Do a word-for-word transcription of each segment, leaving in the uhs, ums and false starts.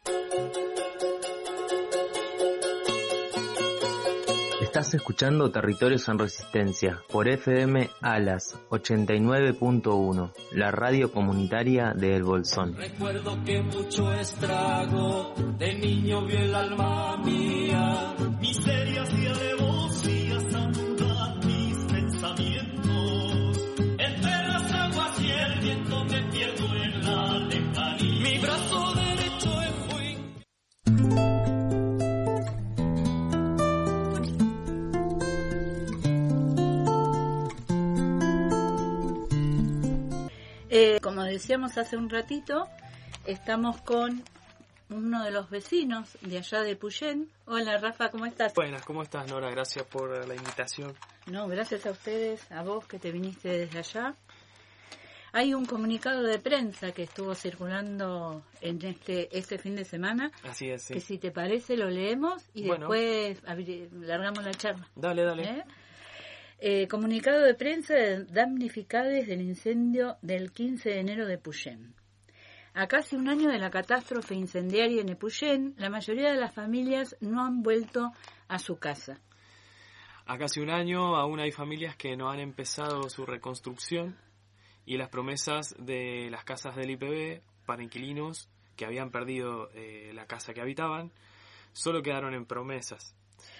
Estás escuchando Territorios en Resistencia por F M Alas ochenta y nueve punto uno, la radio comunitaria de El Bolsón. Recuerdo que mucho estrago de niño vio el alma mía, miseria hacía alevosía, saluda mis pensamientos. Entre las aguas y el viento me pierdo en la lejanía. Mi brazo derecho es muy... Eh, como decíamos hace un ratito, estamos con uno de los vecinos de allá de Puyén. Hola Rafa, ¿cómo estás? Buenas, ¿cómo estás, Nora? Gracias por la invitación. No, gracias a ustedes, a vos que te viniste desde allá. Hay un comunicado de prensa que estuvo circulando en este este fin de semana. Así es, sí. Que si te parece lo leemos y bueno, después abri- largamos la charla. Dale, dale. ¿Eh? Eh, comunicado de prensa de damnificades del incendio del quince de enero de Puyén. A casi un año de la catástrofe incendiaria en Epuyén, la mayoría de las familias no han vuelto a su casa. A casi un año aún hay familias que no han empezado su reconstrucción y las promesas de las casas del I P B para inquilinos que habían perdido eh, la casa que habitaban solo quedaron en promesas.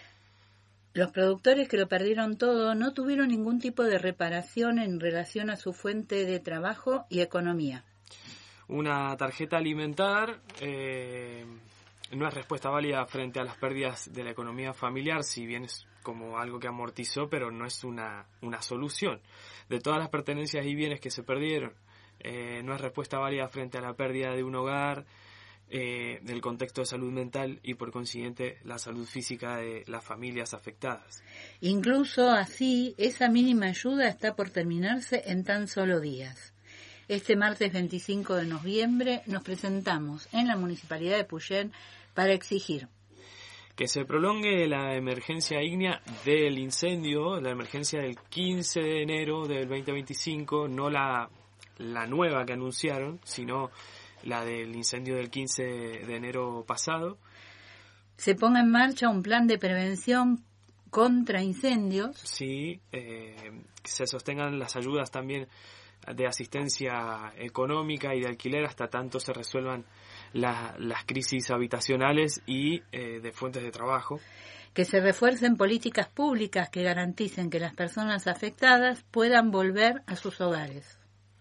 Los productores que lo perdieron todo no tuvieron ningún tipo de reparación en relación a su fuente de trabajo y economía. Una tarjeta alimentar eh, no es respuesta válida frente a las pérdidas de la economía familiar, si bien es como algo que amortizó, pero no es una, una solución. De todas las pertenencias y bienes que se perdieron, eh, no es respuesta válida frente a la pérdida de un hogar, Eh, del contexto de salud mental y por consiguiente la salud física de las familias afectadas. Incluso así, esa mínima ayuda está por terminarse en tan solo días. Este martes veinticinco de noviembre nos presentamos en la Municipalidad de Puyén para exigir que se prolongue la emergencia ígnea del incendio, la emergencia del quince de enero del veinte veinticinco, no la, la nueva que anunciaron, sino la del incendio del quince de enero pasado. Se ponga en marcha un plan de prevención contra incendios. Sí, eh, que se sostengan las ayudas también de asistencia económica y de alquiler hasta tanto se resuelvan la, las crisis habitacionales y eh, de fuentes de trabajo. Que se refuercen políticas públicas que garanticen que las personas afectadas puedan volver a sus hogares.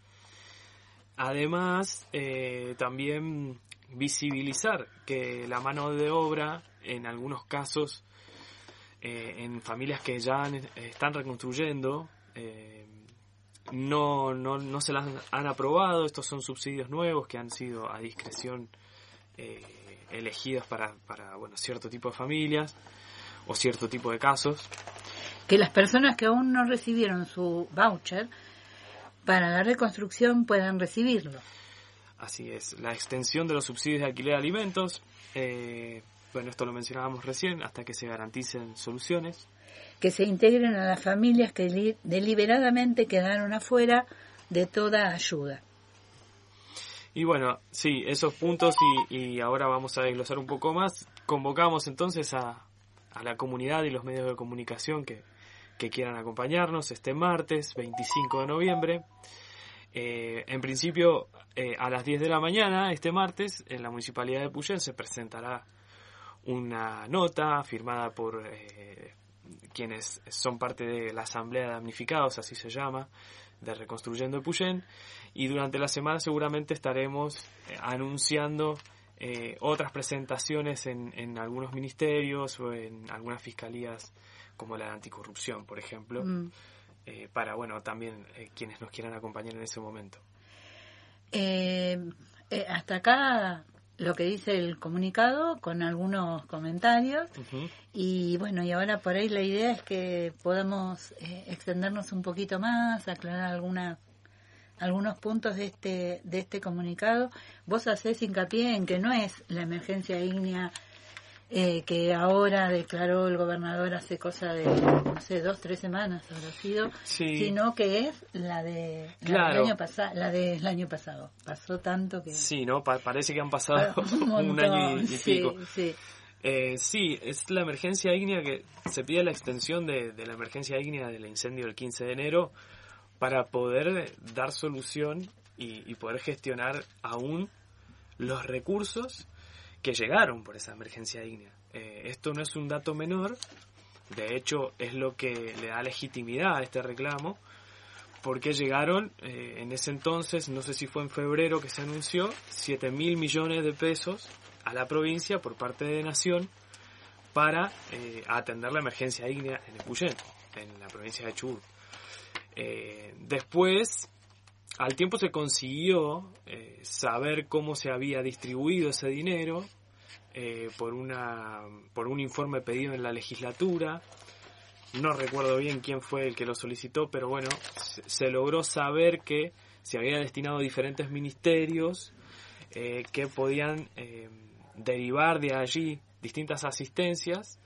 Además, eh, también visibilizar que la mano de obra, en algunos casos, eh, en familias que ya han, están reconstruyendo, eh, no, no, no se las han aprobado. Estos son subsidios nuevos que han sido a discreción eh, elegidos para, para bueno, cierto tipo de familias o cierto tipo de casos. Que las personas que aún no recibieron su voucher para la reconstrucción puedan recibirlo. Así es, la extensión de los subsidios de alquiler de alimentos, eh, bueno, esto lo mencionábamos recién, hasta que se garanticen soluciones. Que se integren a las familias que li- deliberadamente quedaron afuera de toda ayuda. Y bueno, sí, esos puntos y, y ahora vamos a desglosar un poco más. Convocamos entonces a, a la comunidad y los medios de comunicación que que quieran acompañarnos este martes veinticinco de noviembre. Eh, en principio, eh, a las diez de la mañana, este martes, en la Municipalidad de Puyén se presentará una nota firmada por eh, quienes son parte de la Asamblea de Damnificados, así se llama, de Reconstruyendo Epuyén, y durante la semana seguramente estaremos eh, anunciando eh, otras presentaciones en, en algunos ministerios o en algunas fiscalías como la de anticorrupción, por ejemplo, mm. eh, para, bueno, también eh, quienes nos quieran acompañar en ese momento. Eh, eh, hasta acá lo que dice el comunicado, con algunos comentarios, uh-huh. y bueno, y ahora por ahí la idea es que podamos eh, extendernos un poquito más, aclarar algunas algunos puntos de este de este comunicado. Vos hacés hincapié en que no es la emergencia ígnea eh, que ahora declaró el gobernador hace cosa de, no sé, dos, tres semanas habrá sido, sí. sino que es la de la Claro. del año pasado, la del año pasado. Pasó tanto que Sí, ¿no? Pa- parece que han pasado un, un año y, y sí, pico. sí. Eh, sí, es la emergencia ígnea que se pide la extensión de, de la emergencia ígnea del incendio del quince de enero para poder dar solución y, y poder gestionar aún los recursos que llegaron por esa emergencia ígnea. Eh, esto no es un dato menor, de hecho es lo que le da legitimidad a este reclamo, porque llegaron eh, en ese entonces, no sé si fue en febrero que se anunció, siete mil millones de pesos a la provincia por parte de Nación para eh, atender la emergencia ígnea en Epuyén, en la provincia de Chubut. Eh, después, al tiempo se consiguió eh, saber cómo se había distribuido ese dinero eh, por una por un informe pedido en la legislatura. No recuerdo bien quién fue el que lo solicitó, pero bueno, se, se logró saber que se había destinado a diferentes ministerios eh, que podían eh, derivar de allí distintas asistencias.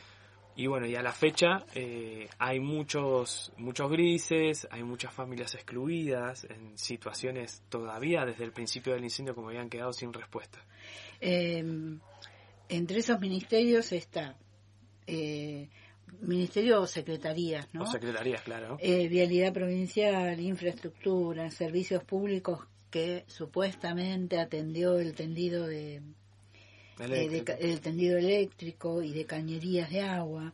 Y bueno, y a la fecha eh, hay muchos muchos grises, hay muchas familias excluidas en situaciones todavía desde el principio del incendio como habían quedado sin respuesta. Eh, entre esos ministerios está eh, ministerio o secretarías, ¿no? O secretarías, claro. Eh, Vialidad Provincial, Infraestructura, Servicios Públicos, que supuestamente atendió el tendido de... Eh, de, el tendido eléctrico y de cañerías de agua,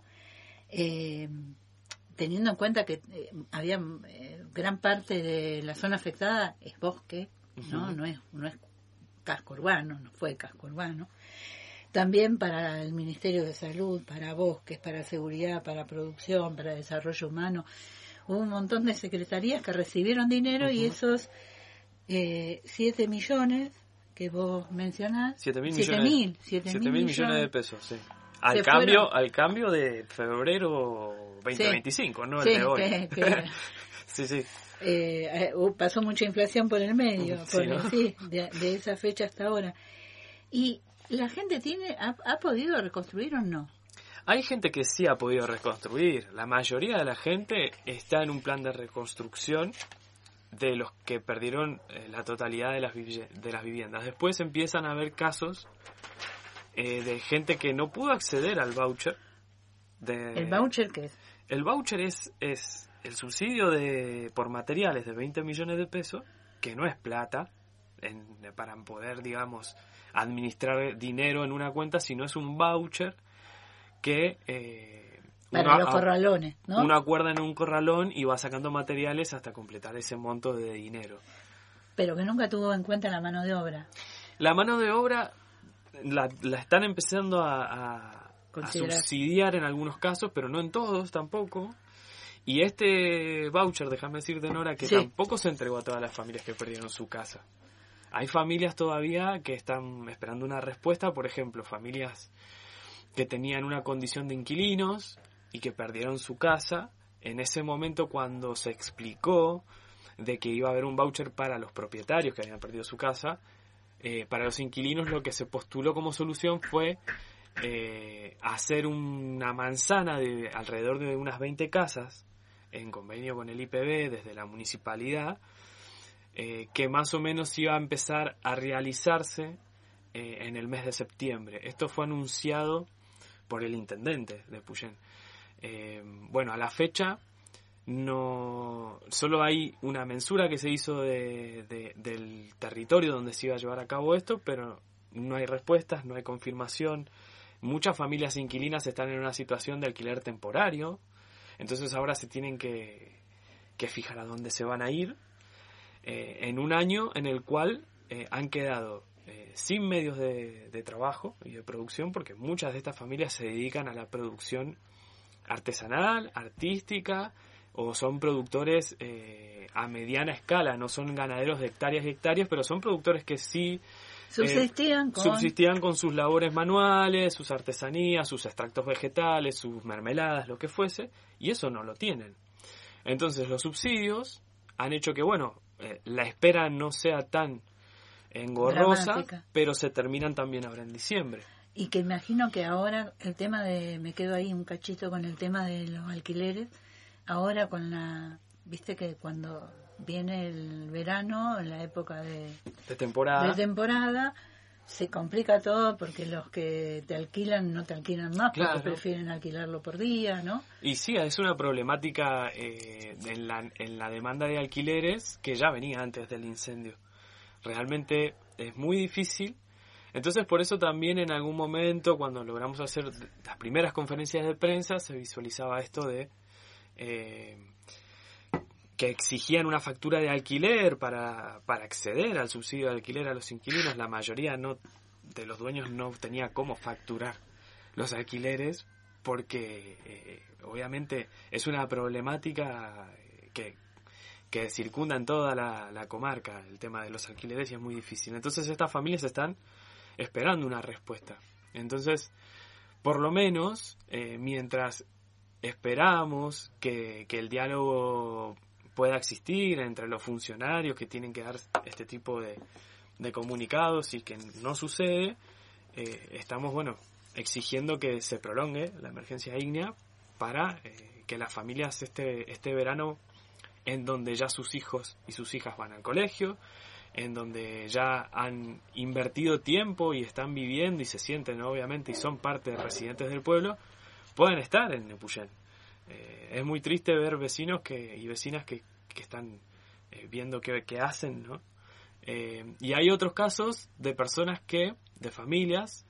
eh, teniendo en cuenta que eh, había eh, gran parte de la zona afectada es bosque, no, uh-huh. no es no es casco urbano, no fue casco urbano. También para el Ministerio de Salud, para bosques, para seguridad, para producción, para desarrollo humano, hubo un montón de secretarías que recibieron dinero uh-huh. y esos eh, siete millones que vos mencionás, siete mil siete millones, mil, siete siete mil millones, millones de pesos, sí. Al Se cambio, fueron. al cambio de febrero veinte veinticinco, sí. no sí, el de hoy. Que, que, sí, sí. Eh, pasó mucha inflación por el medio, sí, por ¿no? sí, de, de esa fecha hasta ahora. Y la gente tiene, ha, ha podido reconstruir o no. Hay gente que sí ha podido reconstruir. La mayoría de la gente está en un plan de reconstrucción de los que perdieron eh, la totalidad de las, vivi- de las viviendas. Después empiezan a haber casos eh, de gente que no pudo acceder al voucher. De, ¿El voucher qué es? El voucher es, es el subsidio de por materiales de veinte millones de pesos, que no es plata en, para poder, digamos, administrar dinero en una cuenta, sino es un voucher que... Eh, Para Uno, los corralones, ¿no? Uno acuerda en un corralón y va sacando materiales hasta completar ese monto de dinero. Pero que nunca tuvo en cuenta la mano de obra. La mano de obra la, la están empezando a, a, a subsidiar en algunos casos, pero no en todos tampoco. Y este voucher, déjame decirte, Nora, que sí. tampoco se entregó a todas las familias que perdieron su casa. Hay familias todavía que están esperando una respuesta, por ejemplo, familias que tenían una condición de inquilinos y que perdieron su casa. En ese momento, cuando se explicó de que iba a haber un voucher para los propietarios que habían perdido su casa, eh, para los inquilinos lo que se postuló como solución fue eh, hacer una manzana de alrededor de unas veinte casas en convenio con el I P B desde la municipalidad, eh, que más o menos iba a empezar a realizarse eh, en el mes de septiembre. Esto fue anunciado por el intendente de Epuyén. Eh, bueno, a la fecha no solo hay una mensura que se hizo de, de, del territorio donde se iba a llevar a cabo esto, pero no hay respuestas, no hay confirmación. Muchas familias inquilinas están en una situación de alquiler temporario, entonces ahora se tienen que, que fijar a dónde se van a ir eh, en un año en el cual eh, han quedado eh, sin medios de, de trabajo y de producción, porque muchas de estas familias se dedican a la producción artesanal, artística, o son productores eh, a mediana escala, no son ganaderos de hectáreas y hectáreas, pero son productores que sí subsistían, eh, con... subsistían con sus labores manuales, sus artesanías, sus extractos vegetales, sus mermeladas, lo que fuese, y eso no lo tienen. Entonces los subsidios han hecho que, bueno, eh, la espera no sea tan engorrosa, dramática, pero se terminan también ahora en diciembre. y que imagino que ahora el tema de, me quedo ahí un cachito con el tema de los alquileres, ahora con la, viste que cuando viene el verano, en la época de, de temporada, de temporada se complica todo porque los que te alquilan no te alquilan más, claro, porque prefieren alquilarlo por día, ¿no? Y sí, es una problemática eh, en, la, en la demanda de alquileres que ya venía antes del incendio. Realmente es muy difícil. Entonces, por eso también en algún momento, cuando logramos hacer las primeras conferencias de prensa, se visualizaba esto de eh, que exigían una factura de alquiler para, para acceder al subsidio de alquiler a los inquilinos. La mayoría no de los dueños no tenía cómo facturar los alquileres porque eh, obviamente es una problemática que, que circunda en toda la, la comarca el tema de los alquileres y es muy difícil. Entonces estas familias están esperando una respuesta. Entonces, por lo menos, eh, mientras esperamos que, que el diálogo pueda existir entre los funcionarios que tienen que dar este tipo de, de comunicados y que no sucede, eh, estamos, bueno, exigiendo que se prolongue la emergencia ígnea para eh, que las familias este, este verano, en donde ya sus hijos y sus hijas van al colegio, en donde ya han invertido tiempo y están viviendo y se sienten, obviamente, y son parte de residentes del pueblo, puedan estar en Nepuyén. Eh, es muy triste ver vecinos que y vecinas que, que están eh, viendo qué, qué hacen, ¿no? Eh, y hay otros casos de personas que, de familias,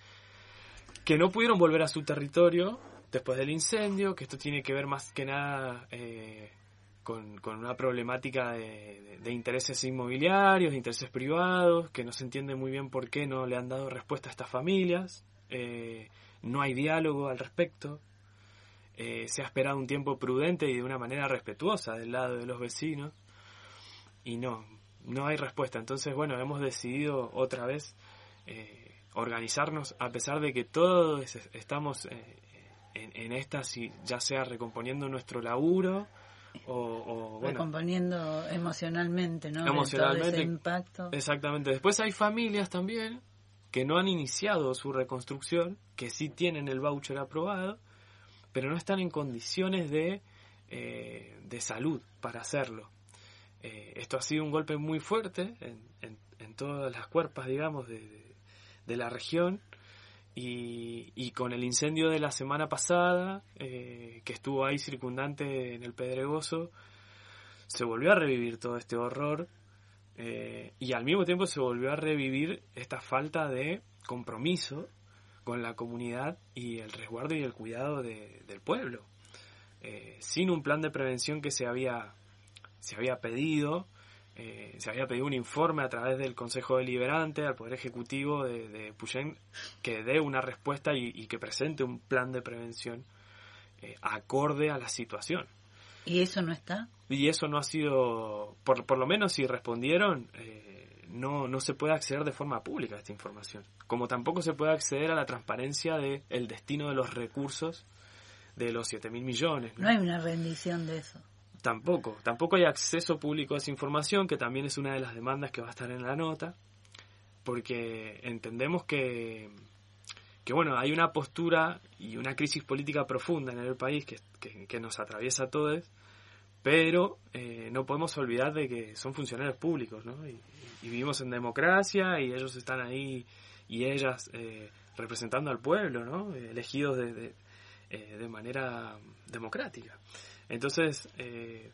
que no pudieron volver a su territorio después del incendio, que esto tiene que ver más que nada eh, con, con una problemática de, de, de intereses inmobiliarios, de intereses privados, que no se entiende muy bien por qué no le han dado respuesta a estas familias, eh, no hay diálogo al respecto. Eh, se ha esperado un tiempo prudente y de una manera respetuosa del lado de los vecinos y no, no hay respuesta. Entonces, bueno, hemos decidido otra vez eh, organizarnos a pesar de que todos estamos eh, en, en estas, y ya sea recomponiendo nuestro laburo o, o bueno, recomponiendo emocionalmente, ¿no? Emocionalmente, todo ese impacto. Exactamente. Después hay familias también que no han iniciado su reconstrucción, que sí tienen el voucher aprobado, pero no están en condiciones de, eh, de salud para hacerlo. Eh, esto ha sido un golpe muy fuerte en, en, en todas las cuerpas, digamos, de, de, de la región, y, y con el incendio de la semana pasada, eh, que estuvo ahí circundante en el Pedregoso, se volvió a revivir todo este horror, eh, y al mismo tiempo se volvió a revivir esta falta de compromiso con la comunidad y el resguardo y el cuidado de, del pueblo, eh, sin un plan de prevención que se había se había pedido, eh, se había pedido un informe a través del Consejo Deliberante al Poder Ejecutivo de, de Puyén que dé una respuesta y, y que presente un plan de prevención eh, acorde a la situación. ¿Y eso no está? Y eso no ha sido, por, por lo menos si respondieron, eh, No, no se puede acceder de forma pública a esta información, como tampoco se puede acceder a la transparencia de el destino de los recursos de los siete mil millones, ¿no? No hay una rendición de eso. Tampoco, tampoco hay acceso público a esa información, que también es una de las demandas que va a estar en la nota, porque entendemos que, que bueno, hay una postura y una crisis política profunda en el país que, que, que nos atraviesa a todos, pero eh, no podemos olvidar de que son funcionarios públicos, ¿no? Y, y vivimos en democracia y ellos están ahí y ellas eh, representando al pueblo, ¿no? Elegidos de, de, eh, de manera democrática. Entonces, eh,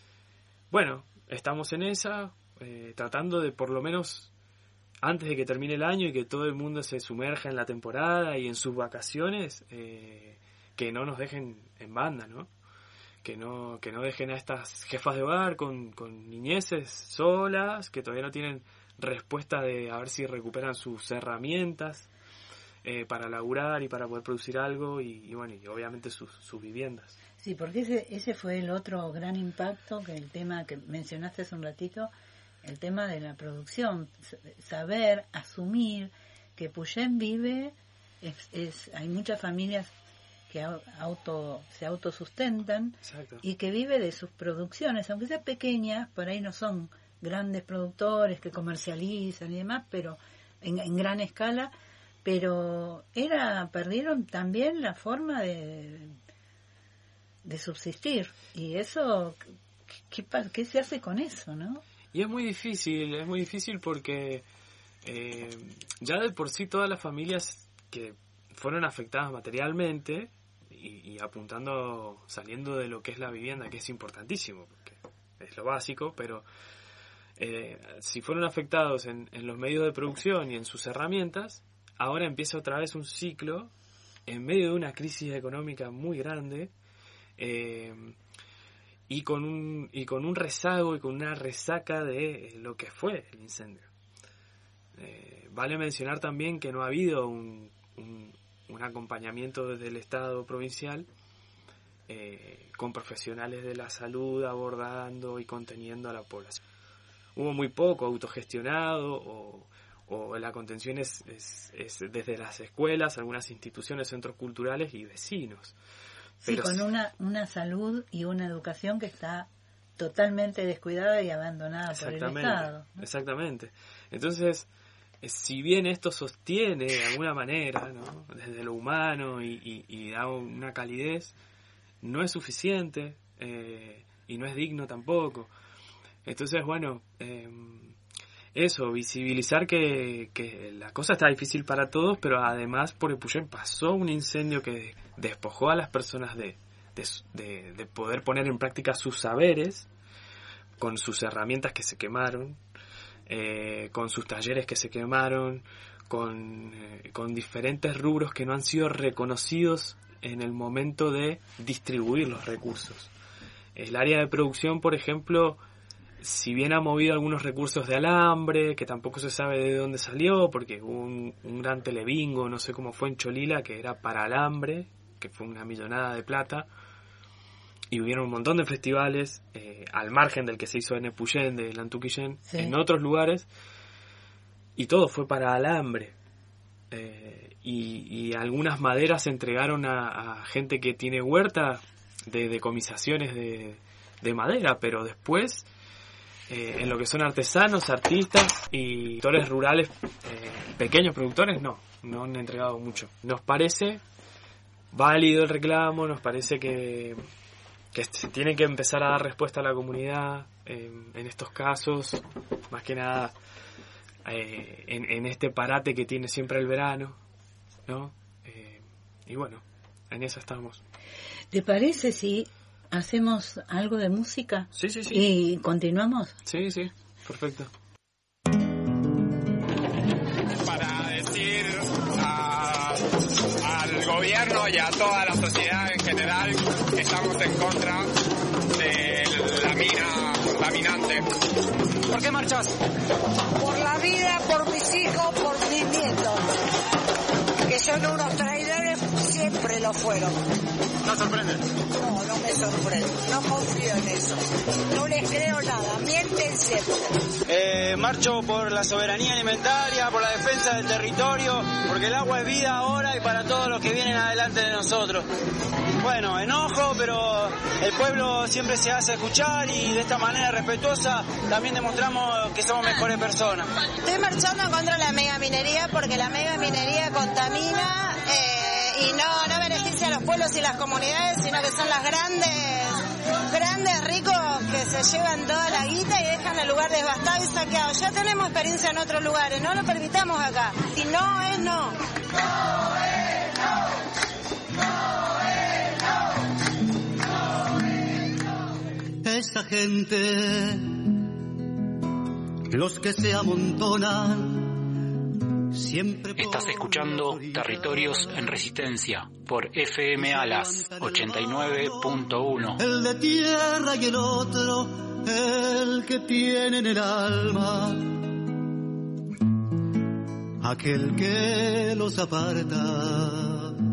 bueno, estamos en esa, eh, tratando de por lo menos antes de que termine el año y que todo el mundo se sumerja en la temporada y en sus vacaciones, eh, que no nos dejen en banda, ¿no? Que no que no dejen a estas jefas de hogar con, con niñeces solas, que todavía no tienen respuesta de a ver si recuperan sus herramientas eh, para laburar y para poder producir algo y, y bueno, y obviamente sus, sus viviendas. Sí, porque ese ese fue el otro gran impacto, que el tema que mencionaste hace un ratito, el tema de la producción, saber, asumir que Puyén vive, es, es hay muchas familias que auto se autosustentan. Exacto. Y que vive de sus producciones, aunque sean pequeñas, por ahí no son grandes productores que comercializan y demás, pero en, en gran escala, pero era perdieron también la forma de, de subsistir. Y eso, ¿qué, qué, qué se hace con eso, no? Y es muy difícil, es muy difícil porque eh, ya de por sí todas las familias que fueron afectadas materialmente y, y apuntando, saliendo de lo que es la vivienda, que es importantísimo, porque es lo básico, pero eh, si fueron afectados en, en los medios de producción y en sus herramientas, ahora empieza otra vez un ciclo en medio de una crisis económica muy grande, eh, y con un y con un rezago y con una resaca de lo que fue el incendio. Eh, vale mencionar también que no ha habido un, un, un acompañamiento desde el Estado provincial eh, con profesionales de la salud abordando y conteniendo a la población. Hubo muy poco autogestionado o, o la contención es, es, es desde las escuelas, algunas instituciones, centros culturales y vecinos. Sí, Pero con una, una salud y una educación que está totalmente descuidada y abandonada por el Estado, ¿no? Exactamente. Entonces, eh, si bien esto sostiene de alguna manera, ¿no?, desde lo humano y, y, y da una calidez, no es suficiente eh, y no es digno tampoco. Entonces, bueno, eh, eso, visibilizar que, que la cosa está difícil para todos, pero además por Epuyén pasó un incendio que despojó a las personas de, de, de, de poder poner en práctica sus saberes, con sus herramientas que se quemaron, eh, con sus talleres que se quemaron, con, eh, con diferentes rubros que no han sido reconocidos en el momento de distribuir los recursos. El área de producción, por ejemplo, si bien ha movido algunos recursos de alambre, que tampoco se sabe de dónde salió, porque hubo un, un gran telebingo, no sé cómo fue en Cholila, que era para alambre, que fue una millonada de plata, y hubieron un montón de festivales, eh, al margen del que se hizo en Epuyén, de Lantuquillén, sí, en otros lugares, y todo fue para alambre. Eh, y, y algunas maderas se entregaron a, a gente que tiene huerta de decomisaciones de, de madera, pero después... Eh, en lo que son artesanos, artistas y productores rurales, eh, pequeños productores, no, no han entregado mucho. Nos parece válido el reclamo, nos parece que, que se tiene que empezar a dar respuesta a la comunidad eh, en estos casos, más que nada eh, en, en este parate que tiene siempre el verano, ¿no? Eh, y bueno, en eso estamos. ¿Te parece si hacemos algo de música? Sí, sí, sí. ¿Y continuamos? Sí, sí, perfecto. Para decir a, al gobierno y a toda la sociedad en general que estamos en contra de la mina contaminante. ¿Por qué marchas? Por la vida, por mis hijos, por mis nietos, que son unos traidores, siempre lo fueron. ¿No sorprende? No, no me sorprende, no confío en eso, no les creo nada, mienten siempre. Eh, marcho por la soberanía alimentaria, por la defensa del territorio, porque el agua es vida ahora y para todos los que vienen adelante de nosotros. Bueno, enojo, pero el pueblo siempre se hace escuchar y de esta manera respetuosa también demostramos que somos mejores personas. Estoy marchando contra la megaminería porque la megaminería contamina eh, y no, no beneficia a los pueblos y las comunidades, sino que son las grandes, grandes ricos que se llevan toda la guita y dejan el lugar devastado y saqueado. Ya tenemos experiencia en otros lugares, no lo permitamos acá. Si no es no. No es no. Esa gente, los que se amontonan, siempre... Estás escuchando Territorios en Resistencia por F M Alas ochenta y nueve punto uno. El de tierra y el otro, el que tiene en el alma, aquel que los aparta.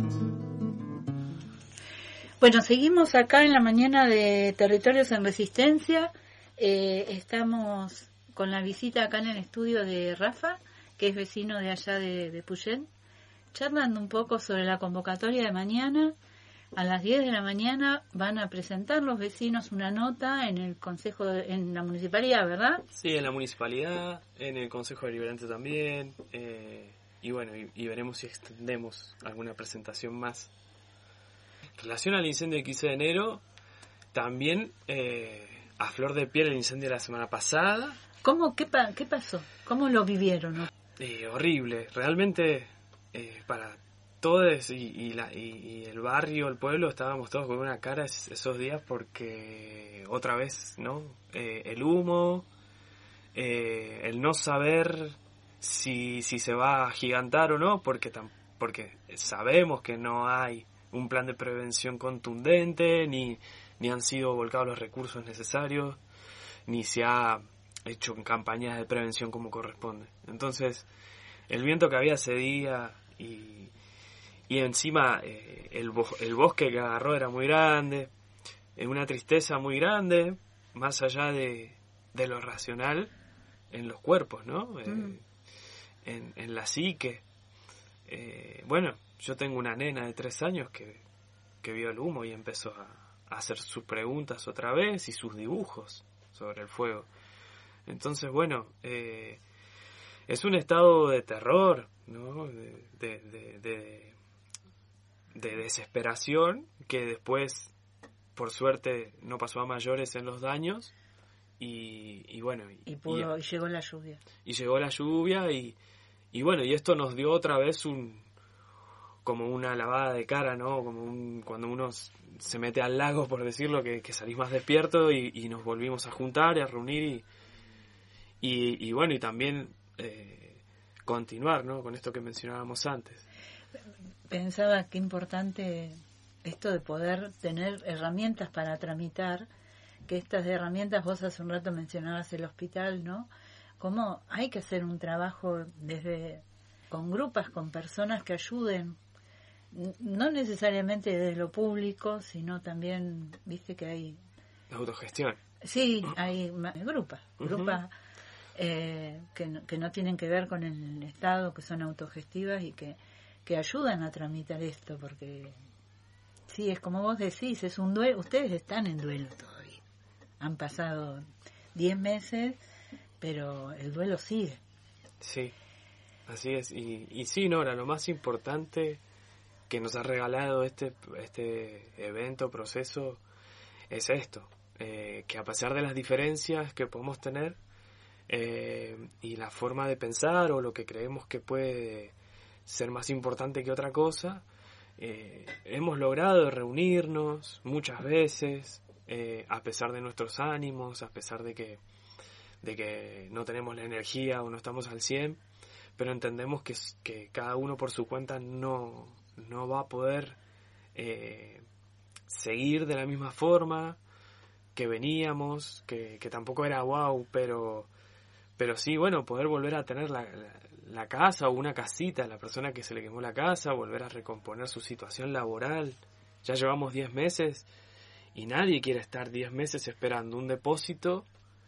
Bueno, seguimos acá en la mañana de Territorios en Resistencia. Eh, estamos con la visita acá en el estudio de Rafa, que es vecino de allá de, de Epuyén, charlando un poco sobre la convocatoria de mañana. A las diez de la mañana van a presentar los vecinos una nota en el Consejo, de, en la Municipalidad, ¿verdad? Sí, en la Municipalidad, en el Consejo Deliberante también. Eh, y bueno, y, y veremos si extendemos alguna presentación más. En relación al incendio del quince de enero, también eh, a flor de piel el incendio de la semana pasada. ¿Cómo? ¿Qué, pa- qué pasó? ¿Cómo lo vivieron? ¿No? Eh, horrible, realmente eh, para todos y, y, la, y, y el barrio, el pueblo, estábamos todos con una cara es, esos días porque otra vez, ¿no? Eh, el humo, eh, el no saber si, si se va a agigantar o no, porque, tam, porque sabemos que no hay un plan de prevención contundente, ni, ni han sido volcados los recursos necesarios, ni se ha hecho campañas de prevención como corresponde. Entonces, el viento que había ese día y, y encima eh, el, bo- el bosque que agarró era muy grande, eh, una tristeza muy grande, más allá de, de lo racional en los cuerpos, ¿no? Eh, mm. en, en la psique. Eh, bueno, yo tengo una nena de tres años que, que vio el humo y empezó a, a hacer sus preguntas otra vez y sus dibujos sobre el fuego. Entonces, bueno, eh, es un estado de terror, ¿no? De, de, de, de, de desesperación que después, por suerte, no pasó a mayores en los daños y, y bueno... Y, y, pudo, y, y llegó la lluvia. Y llegó la lluvia y, y bueno, y esto nos dio otra vez un como una lavada de cara, ¿no? Como un, cuando uno se mete al lago, por decirlo, que, que salís más despierto y, y nos volvimos a juntar y a reunir y... Y, y bueno, y también eh, continuar, ¿no? Con esto que mencionábamos antes. Pensaba qué importante esto de poder tener herramientas para tramitar, que estas herramientas, vos hace un rato mencionabas el hospital, ¿no? Cómo hay que hacer un trabajo desde con grupos, con personas que ayuden, no necesariamente desde lo público, sino también, viste que hay... La autogestión. Sí, hay grupos, grupos... Uh-huh. Eh, que, no, que no tienen que ver con el Estado, que son autogestivas y que, que ayudan a tramitar esto, porque sí, es como vos decís, es un duelo, ustedes están en duelo todavía, han pasado diez meses, pero el duelo sigue. Sí, así es, y, y sí, Nora, lo más importante que nos ha regalado este, este evento, proceso, es esto, eh, que a pesar de las diferencias que podemos tener, Eh, y la forma de pensar o lo que creemos que puede ser más importante que otra cosa, eh, hemos logrado reunirnos muchas veces, eh, a pesar de nuestros ánimos, a pesar de que, de que no tenemos la energía o no estamos al cien, pero entendemos que, que cada uno por su cuenta no, no va a poder eh, seguir de la misma forma que veníamos, que, que tampoco era wow, pero Pero sí, bueno, poder volver a tener la, la, la casa o una casita, la persona que se le quemó la casa, volver a recomponer su situación laboral. Ya llevamos diez meses y nadie quiere estar diez meses esperando un depósito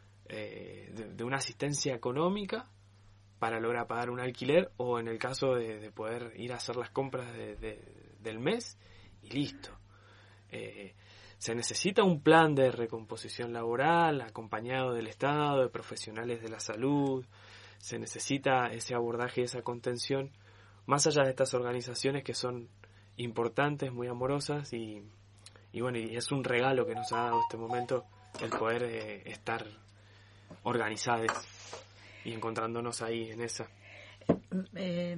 eh, de, de una asistencia económica para lograr pagar un alquiler o en el caso de, de poder ir a hacer las compras de, de, del mes y listo. Eh, Se necesita un plan de recomposición laboral acompañado del Estado, de profesionales de la salud. Se necesita ese abordaje y esa contención más allá de estas organizaciones que son importantes, muy amorosas y, y bueno, y es un regalo que nos ha dado este momento el poder eh, estar organizados y encontrándonos ahí en esa. Eh,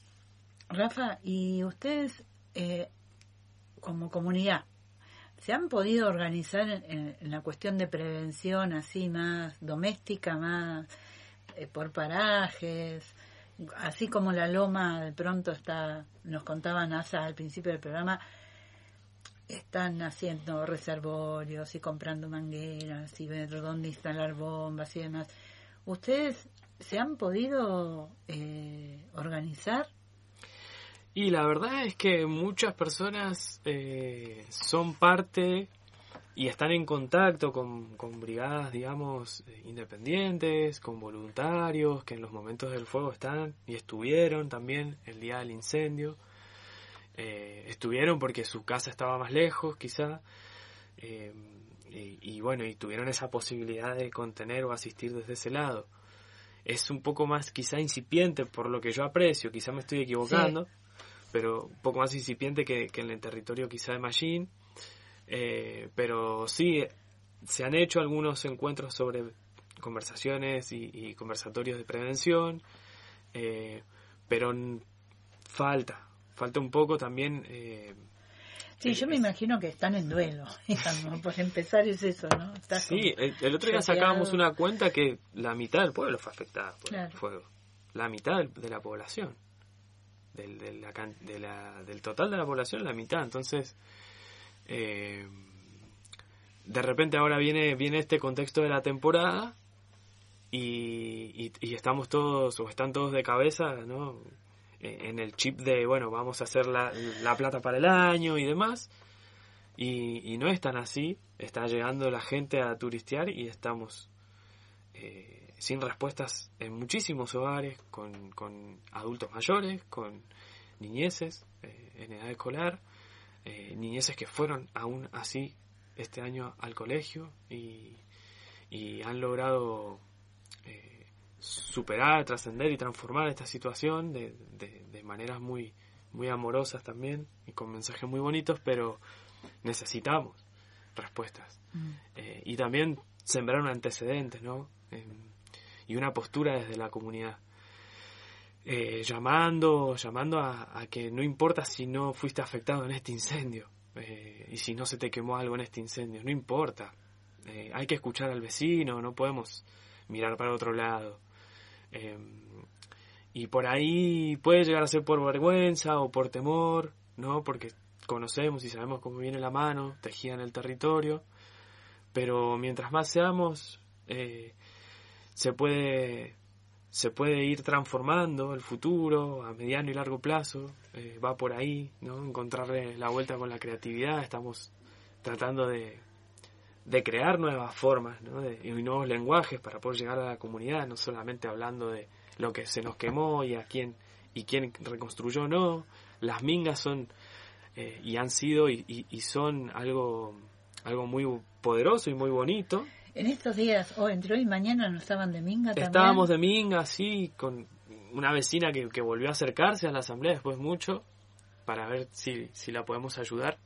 Rafa, ¿y ustedes eh, como comunidad se han podido organizar en, en la cuestión de prevención así más doméstica, más eh, por parajes, así como la Loma de pronto está, nos contaban Asa al principio del programa, están haciendo reservorios y comprando mangueras y ver dónde instalar bombas y demás? ¿Ustedes se han podido eh, organizar? Y la verdad es que muchas personas eh, son parte y están en contacto con, con brigadas, digamos, independientes, con voluntarios que en los momentos del fuego están y estuvieron también el día del incendio. Eh, estuvieron porque su casa estaba más lejos, quizá, eh, y, y bueno, y tuvieron esa posibilidad de contener o asistir desde ese lado. es un poco más quizá incipiente por lo que yo aprecio, quizá me estoy equivocando, sí. pero un poco más incipiente que, que en el territorio quizá de Mallín, eh, pero sí se han hecho algunos encuentros sobre conversaciones y, y conversatorios de prevención, eh, pero falta, falta un poco también... Eh, Sí, yo me imagino que están en duelo, digamos, por empezar es eso, ¿no? Estás sí, el, el otro día sacábamos una cuenta que la mitad del pueblo fue afectada por claro. el fuego, la mitad del, de la población, del, de la, de la, del total de la población, la mitad, entonces, eh, de repente ahora viene viene este contexto de la temporada y, y, y estamos todos, o están todos de cabeza, ¿no?, en el chip de, bueno, vamos a hacer la, la plata para el año y demás, y, y no es tan así, está llegando la gente a turistear y estamos eh, sin respuestas en muchísimos hogares, con, con adultos mayores, con niñeces eh, en edad escolar, eh, niñeces que fueron aún así este año al colegio y, y han logrado... Eh, superar, trascender y transformar esta situación de, de, de maneras muy muy amorosas también y con mensajes muy bonitos, pero necesitamos respuestas mm. eh, y también sembrar un antecedente, ¿no? Eh, y una postura desde la comunidad, eh, llamando llamando a, a que no importa si no fuiste afectado en este incendio eh, y si no se te quemó algo en este incendio, no importa, eh, hay que escuchar al vecino, no podemos mirar para otro lado. Eh, y por ahí puede llegar a ser por vergüenza o por temor, ¿no? Porque conocemos y sabemos cómo viene la mano tejida en el territorio, pero mientras más seamos, eh, se puede se puede ir transformando el futuro a mediano y largo plazo, eh, va por ahí, ¿no? Encontrarle la vuelta con la creatividad, estamos tratando de de crear nuevas formas, ¿no? De, y nuevos lenguajes para poder llegar a la comunidad, no solamente hablando de lo que se nos quemó y a quién y quién reconstruyó, no. Las mingas son eh, y han sido y, y, y son algo algo muy poderoso y muy bonito. En estos días, o oh, entre hoy y mañana, ¿no estaban de minga también? Estábamos de minga, sí, con una vecina que, que volvió a acercarse a la asamblea después mucho para ver si, si la podemos ayudar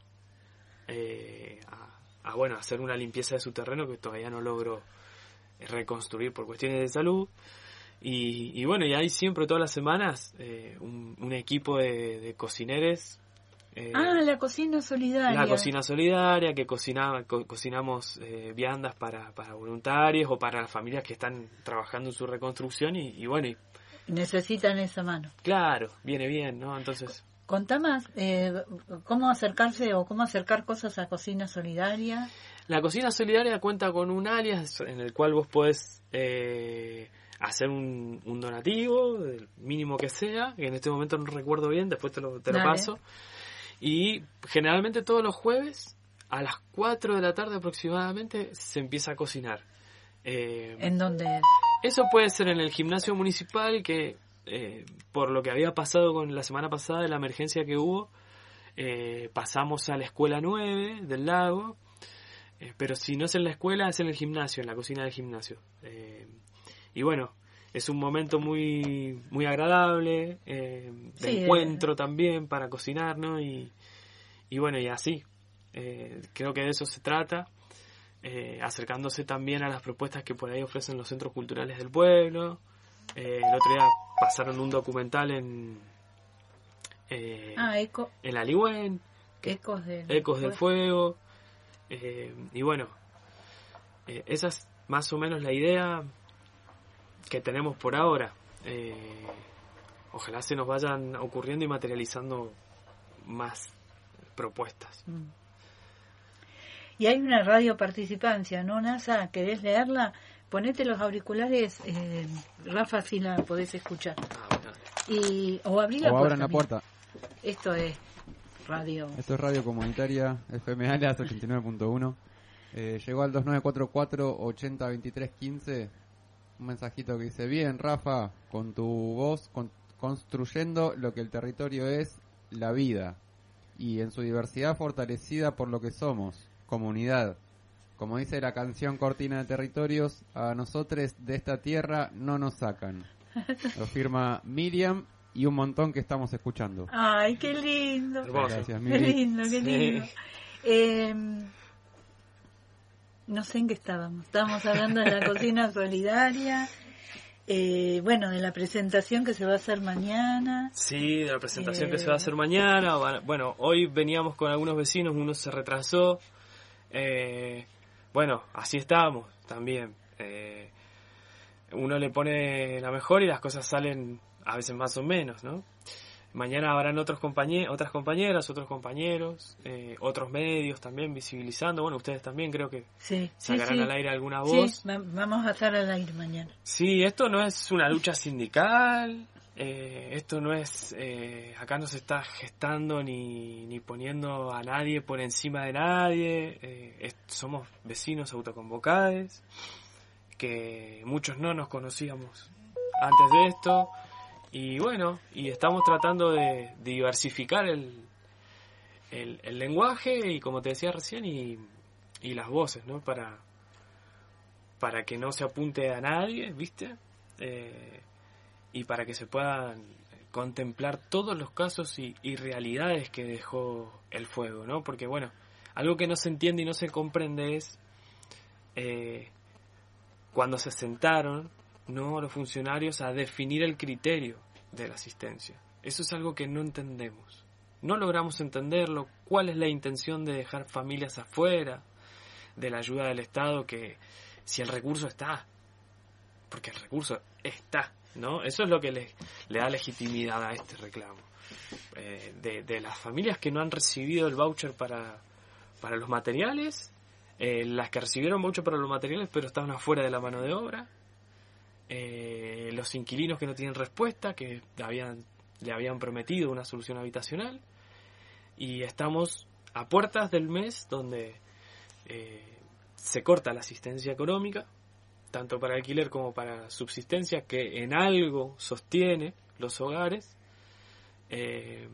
eh, a a bueno hacer una limpieza de su terreno que todavía no logro reconstruir por cuestiones de salud y, y bueno y hay siempre todas las semanas eh, un, un equipo de, de cocineres eh, ah la cocina solidaria la cocina solidaria que cocina, co- cocinamos eh, viandas para, para voluntarios o para las familias que están trabajando en su reconstrucción y, y bueno y, necesitan esa mano, claro, viene bien, ¿no? Entonces contá más, eh, ¿cómo acercarse o cómo acercar cosas a Cocina Solidaria? La Cocina Solidaria cuenta con un alias en el cual vos podés eh, hacer un, un donativo, el mínimo que sea, que en este momento no recuerdo bien, después te lo, te lo paso. Y generalmente todos los jueves, a las cuatro de la tarde aproximadamente, se empieza a cocinar. Eh, ¿En dónde? Eso puede ser en el gimnasio municipal, que... Eh, por lo que había pasado con la semana pasada de la emergencia que hubo, eh, pasamos a la escuela nueve del lago, eh, pero si no es en la escuela es en el gimnasio, en la cocina del gimnasio, eh, y bueno, es un momento muy muy agradable eh, de sí, encuentro eh. también para cocinar, ¿no? y, y bueno, y así eh, creo que de eso se trata, eh, acercándose también a las propuestas que por ahí ofrecen los centros culturales del pueblo. Eh, el otro día pasaron un documental en eh, ah, eco. en la Ligüen, Ecos del, Ecos del Fuego, eh, y bueno, eh, esa es más o menos la idea que tenemos por ahora. Eh, ojalá se nos vayan ocurriendo y materializando más propuestas. Mm. Y hay una radio participancia, ¿no, Nasa? ¿Querés leerla? Ponete los auriculares, eh, Rafa, si la podés escuchar. Ah, bueno. Y, o abrí la o puerta. abran la puerta. Esto es radio. Esto es Radio Comunitaria, F M Alas ochenta y nueve punto uno. Eh, llegó al dos nueve cuatro cuatro, ochenta, veintitrés, quince. Un mensajito que dice: bien, Rafa, con tu voz con, construyendo lo que el territorio es, la vida. Y en su diversidad fortalecida por lo que somos, comunidad. Como dice la canción Cortina de Territorios, a nosotros de esta tierra no nos sacan. Lo firma Miriam y un montón que estamos escuchando. Ay, qué lindo. Hermoso. Gracias, Miri. Qué lindo, qué lindo. Sí. Eh, no sé en qué estábamos. Estábamos hablando de la cocina solidaria. Eh, bueno, de la presentación que se va a hacer mañana. Sí, de la presentación eh, que se va a hacer mañana. Bueno, hoy veníamos con algunos vecinos, uno se retrasó. Eh, bueno, así estábamos también. Eh, uno le pone la mejor y las cosas salen a veces más o menos, ¿no? Mañana habrán otros compañe- otras compañeras, otros compañeros, eh, otros medios también visibilizando. Bueno, ustedes también creo que sí, sacarán sí, sí. al aire alguna voz. Sí, vamos a estar al aire mañana. Sí, esto no es una lucha sindical, eh, esto no es, eh, acá no se está gestando ni, ni poniendo a nadie por encima de nadie, eh, es, somos vecinos autoconvocados, que muchos no nos conocíamos antes de esto, y bueno, y estamos tratando de diversificar el, el, el lenguaje y como te decía recién, y, y las voces, ¿no? Para... para que no se apunte a nadie, ¿viste? Eh, y para que se puedan contemplar todos los casos y, y realidades que dejó el fuego, ¿no? Porque, bueno, algo que no se entiende y no se comprende es eh, cuando se sentaron, ¿no?, los funcionarios a definir el criterio de la asistencia. Eso es algo que no entendemos. No logramos entenderlo. ¿Cuál es la intención de dejar familias afuera de la ayuda del Estado que... si el recurso está, porque el recurso está, ¿no? Eso es lo que le, le da legitimidad a este reclamo. Eh, de, de las familias que no han recibido el voucher para, para los materiales, eh, las que recibieron voucher para los materiales pero estaban afuera de la mano de obra, eh, los inquilinos que no tienen respuesta, que habían, le habían prometido una solución habitacional, y estamos a puertas del mes donde... Eh, se corta la asistencia económica, tanto para alquiler como para subsistencia, que en algo sostiene los hogares. Eh,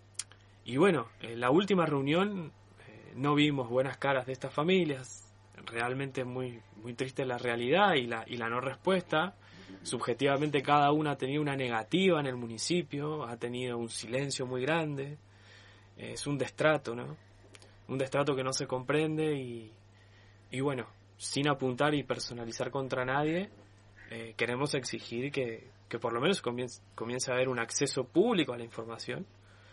y bueno, en la última reunión eh, no vimos buenas caras de estas familias. Realmente muy muy triste la realidad y la, y la no respuesta. Subjetivamente cada una ha tenido una negativa en el municipio, ha tenido un silencio muy grande. Eh, es un destrato, ¿no? Un destrato que no se comprende y... Y bueno, sin apuntar y personalizar contra nadie, eh, queremos exigir que, que por lo menos comience, comience a haber un acceso público a la información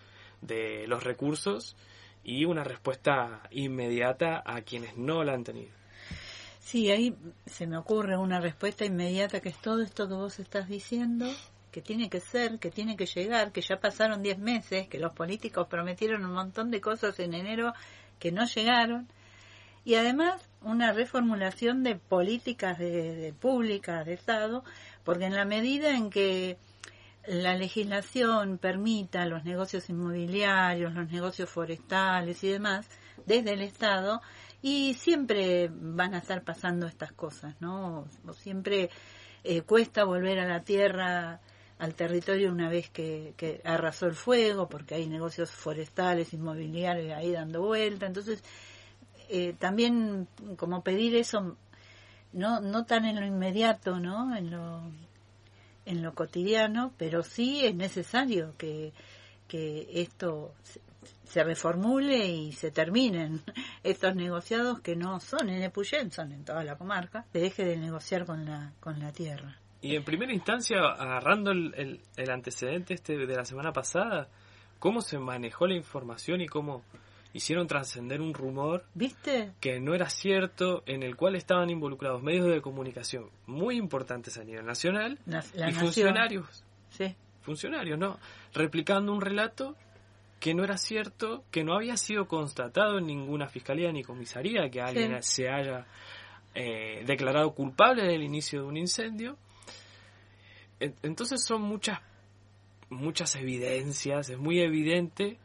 de los recursos y una respuesta inmediata a quienes no la han tenido. Sí, ahí se me ocurre una respuesta inmediata, que es todo esto que vos estás diciendo, que tiene que ser, que tiene que llegar, que ya pasaron diez meses, que los políticos prometieron un montón de cosas en enero que no llegaron. Y además una reformulación de políticas de, de públicas de Estado, porque en la medida en que la legislación permita los negocios inmobiliarios, los negocios forestales y demás, desde el Estado, y siempre van a estar pasando estas cosas, ¿no? O siempre eh, cuesta volver a la tierra, al territorio una vez que, que arrasó el fuego, porque hay negocios forestales, inmobiliarios ahí dando vuelta, entonces... Eh, también como pedir eso no no tan en lo inmediato, ¿no? En lo en lo cotidiano, pero sí es necesario que que esto se, se reformule y se terminen estos negociados que no son en Epuyén, son en toda la comarca, se deje de negociar con la con la tierra. Y en primera instancia, agarrando el, el, el antecedente este de la semana pasada, cómo se manejó la información y cómo hicieron trascender un rumor, ¿viste?, que no era cierto, en el cual estaban involucrados medios de comunicación muy importantes a nivel nacional, la, la y nación. funcionarios, sí. funcionarios, ¿no? Replicando un relato que no era cierto, que no había sido constatado en ninguna fiscalía ni comisaría, que alguien sí. se haya eh, declarado culpable del inicio de un incendio. Entonces son muchas, muchas evidencias, es muy evidente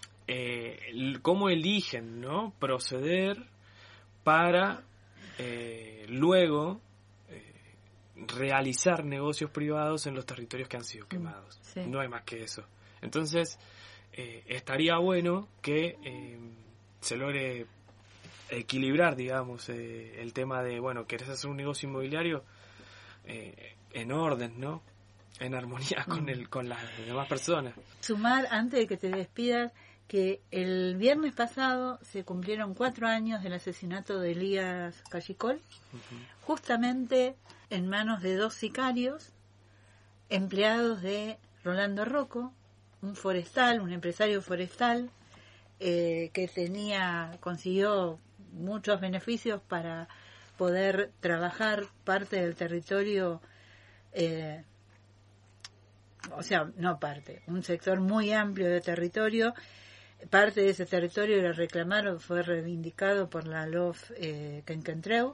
Eh, cómo eligen, ¿no?, proceder para eh, luego eh, realizar negocios privados en los territorios que han sido quemados. Sí. No hay más que eso. Entonces, eh, estaría bueno que eh, se logre equilibrar, digamos, eh, el tema de, bueno, querés hacer un negocio inmobiliario eh, en orden, ¿no? En armonía con Mm. el con las demás personas. Sumar, antes de que te despidas, que el viernes pasado se cumplieron cuatro años del asesinato de Elías Cachicol, justamente en manos de dos sicarios, empleados de Rolando Rocco, un forestal, un empresario forestal, eh, que tenía, consiguió muchos beneficios para poder trabajar parte del territorio, eh, o sea, no parte, un sector muy amplio de territorio. Parte de ese territorio era reclamado, fue reivindicado por la L O F eh, Quenquentreu,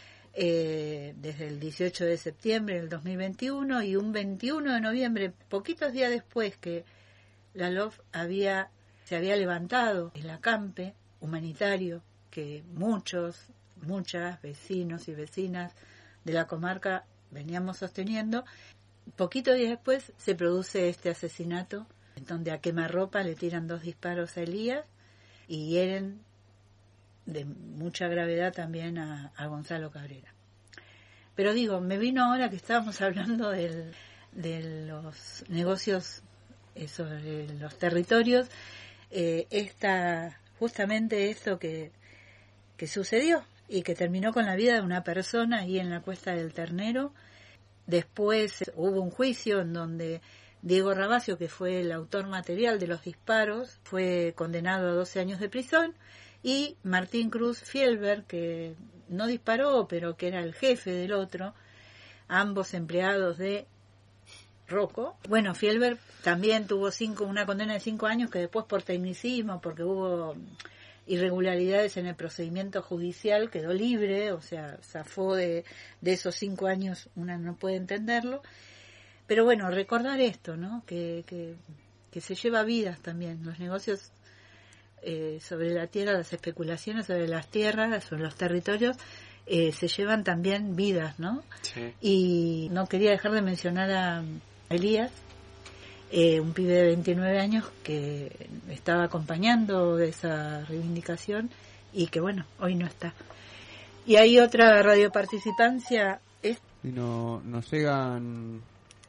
eh, desde el dieciocho de septiembre del dos mil veintiuno, y un veintiuno de noviembre, poquitos días después que la L O F había, se había levantado el acampe humanitario que muchos, muchas vecinos y vecinas de la comarca veníamos sosteniendo, poquitos días después se produce este asesinato, en donde a quemarropa le tiran dos disparos a Elías y hieren de mucha gravedad también a, a Gonzalo Cabrera. Pero digo, me vino ahora que estábamos hablando del, de los negocios eh, sobre los territorios, eh, esta, justamente esto que, que sucedió y que terminó con la vida de una persona ahí en la Cuesta del Ternero. Después hubo un juicio en donde Diego Rabacio, que fue el autor material de los disparos, fue condenado a doce años de prisión, y Martín Cruz Fielber, que no disparó, pero que era el jefe del otro, ambos empleados de Rocco. Bueno, Fielber también tuvo cinco, una condena de cinco años que después por tecnicismo, porque hubo irregularidades en el procedimiento judicial, quedó libre, o sea, zafó de, de esos cinco años, una no puede entenderlo. Pero bueno, recordar esto, ¿no? Que, que, que se lleva vidas también. Los negocios eh, sobre la tierra, las especulaciones sobre las tierras, sobre los territorios, eh, se llevan también vidas, ¿no? Sí. Y no quería dejar de mencionar a Elías, eh, un pibe de veintinueve años que estaba acompañando esa reivindicación y que, bueno, hoy no está. Y hay otra radioparticipancia. Es... Y no, nos llegan...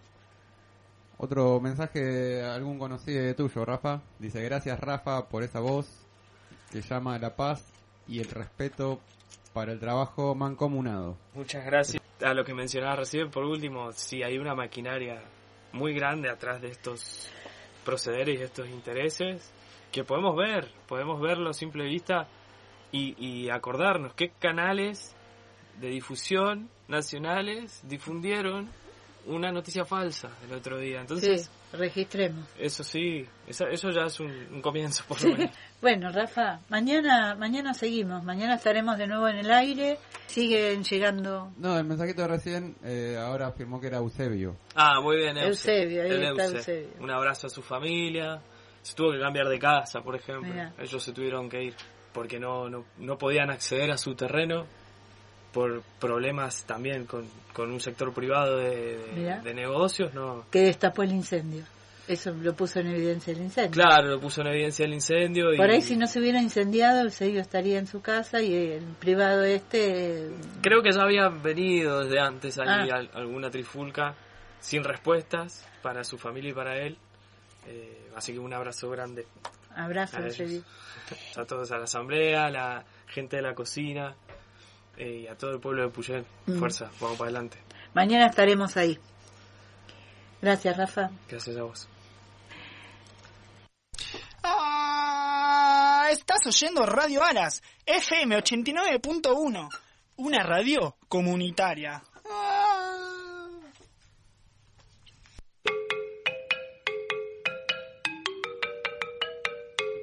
Otro mensaje de algún conocido tuyo, Rafa. Dice, gracias Rafa por esa voz que llama a la paz y el respeto para el trabajo mancomunado. Muchas gracias. A lo que mencionaba recién, por último, sí hay una maquinaria muy grande atrás de estos procederes y estos intereses que podemos ver, podemos verlo a simple vista y, y acordarnos qué canales de difusión nacionales difundieron una noticia falsa el otro día. Entonces, sí, registremos. Eso sí, eso, eso ya es un, un comienzo por lo menos. Bueno, Rafa, mañana mañana seguimos, mañana estaremos de nuevo en el aire, siguen llegando... No, el mensajito de recién eh, ahora afirmó que era Eusebio. Ah, muy bien, Eusebio, ahí el está Euse. Eusebio. Un abrazo a su familia, se tuvo que cambiar de casa, por ejemplo. Mirá. Ellos se tuvieron que ir porque no, no, no podían acceder a su terreno por problemas también con, con un sector privado de, de, de negocios, ¿no? Que destapó el incendio. Eso lo puso en evidencia el incendio. Claro, lo puso en evidencia el incendio. Y... Por ahí si no se hubiera incendiado, el Eusebio estaría en su casa y el privado este... Creo que ya había venido desde antes ahí ah. al, alguna trifulca sin respuestas para su familia y para él. Eh, así que un abrazo grande. Abrazo, Eusebio. A todos, a la asamblea, a la gente de la cocina eh, y a todo el pueblo de Puyén. Mm. Fuerza, vamos para adelante. Mañana estaremos ahí. Gracias, Rafa. Gracias a vos. Ah, estás oyendo Radio Alas, F M ochenta y nueve punto uno, una radio comunitaria.